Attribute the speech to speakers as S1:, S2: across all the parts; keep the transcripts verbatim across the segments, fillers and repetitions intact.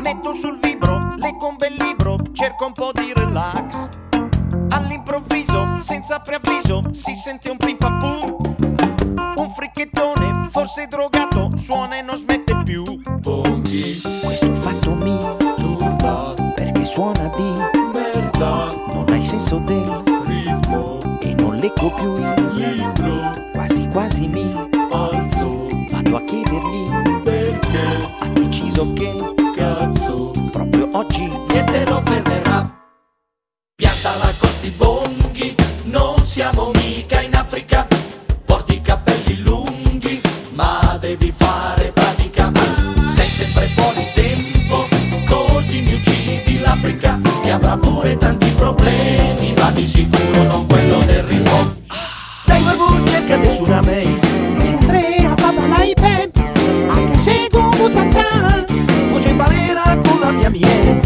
S1: metto sul vibro, leggo un bel libro, cerco un po' di relax. All'improvviso, senza preavviso, si sente un pim pam pum. Un fricchettone, forse drogato, suona e non smette più.
S2: Bonghi,
S1: questo fatto mi
S2: turba,
S1: perché suona di
S2: merda,
S1: non ha il senso del
S2: ritmo,
S1: e non leggo più il
S2: libro,
S1: quasi quasi mi
S2: alzo,
S1: vado a chiedergli
S2: perché
S1: ha deciso che
S2: cazzo,
S1: proprio oggi
S2: niente lo fermerà. Pianta la costi Bonghi, non siamo mica in Africa. Porti i capelli lunghi, ma devi fare pratica. Sei sempre fuori tempo, così mi uccidi l'Africa. E avrà pure tanti problemi, ma di sicuro non quello del ritmo.
S1: dai babù cercate su una mail
S3: che su tre ha fatto l'iPad, anche se tu mutanda
S1: voce in balera con la mia miele.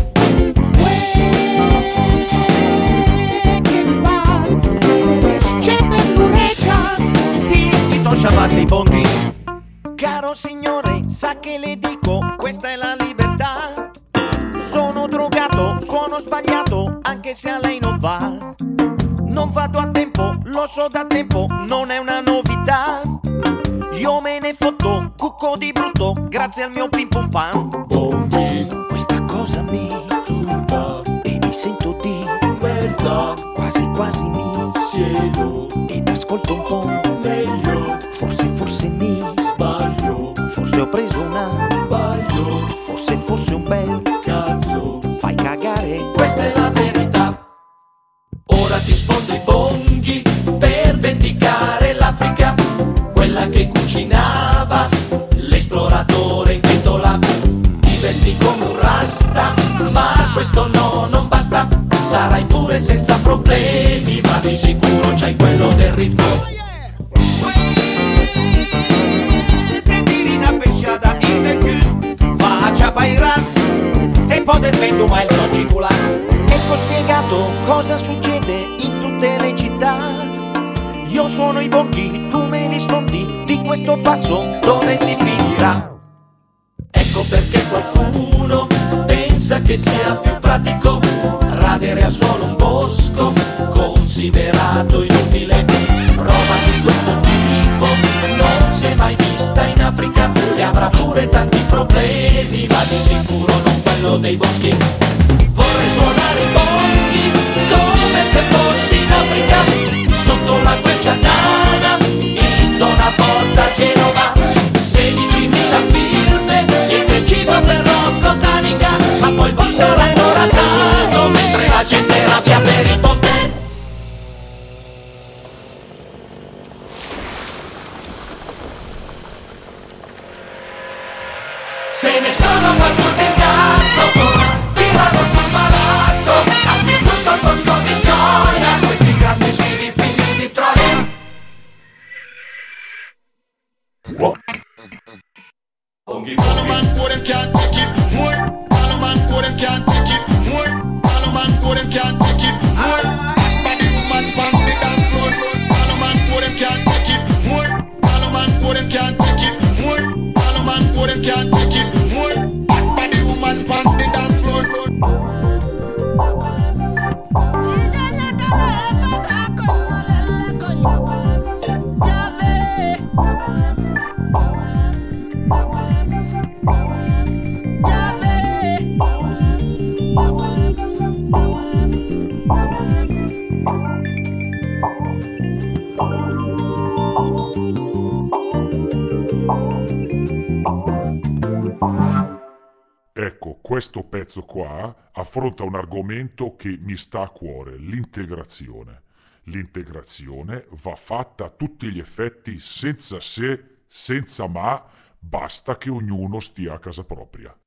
S1: Shabbat i Bonghi. Caro signore, sa che le dico, questa è la libertà. Sono drogato, suono sbagliato, anche se a lei non va. Non vado a tempo, lo so da tempo, non è una novità. Io me ne fotto, cucco di brutto, grazie al mio pim pum pam.
S2: Bonghi,
S1: questa cosa mi
S2: turba
S1: e mi sento di
S2: merda,
S1: quasi quasi mi
S2: siedo
S1: ed ascolto un po'
S2: meglio.
S1: Forse, forse mi
S2: sbaglio,
S1: forse ho preso una
S2: sbaglio,
S1: forse, forse un bel
S2: cazzo,
S1: fai cagare.
S2: questa è la verità. Ora ti sfondo i Bonghi per vendicare l'Africa, quella che cucinava l'esploratore in pentola. Ti vesti come un rasta, ma questo no, non basta. Sarai pure senza problemi, ma di sicuro c'hai quello del ritmo.
S1: Tempo del vento ma il non circolare. Ecco spiegato cosa succede in tutte le città. Io sono i Bonghi, tu me rispondi di questo passo dove si finirà.
S2: Ecco perché qualcuno pensa che sia più pratico radere al suolo un bosco considerato inutile. Roba di questo tipo non si è mai vista in Africa e avrà pure tanti problemi, ma di sicuro non quello dei boschi. Vorrei suonare i Bonghi come se fossi in Africa, sotto la quercia nana, in zona Porta Genova. sedicimila firme, niente cibo per Rocco Tanica, ma poi il bosco l'hanno rasato mentre la gente era via per il ponte. Se ne sono battuti il cazzo, tirano sul palazzo, ha distrutto il bosco di gioia, questi grandissimi figli di Troia. Bonghi,
S4: All the man for them can't take it more. All the man for them can't take it more. All the man for them can't take it more. Body woman pon the dance floor. All the man for them can't take it more. All the man for them can't take it more. All the man for them can't take it more. Body woman pon the dance floor.
S5: Ecco, questo pezzo qua affronta un argomento che mi sta a cuore, l'integrazione. L'integrazione va fatta a tutti gli effetti senza se, senza ma, basta che ognuno stia a casa propria.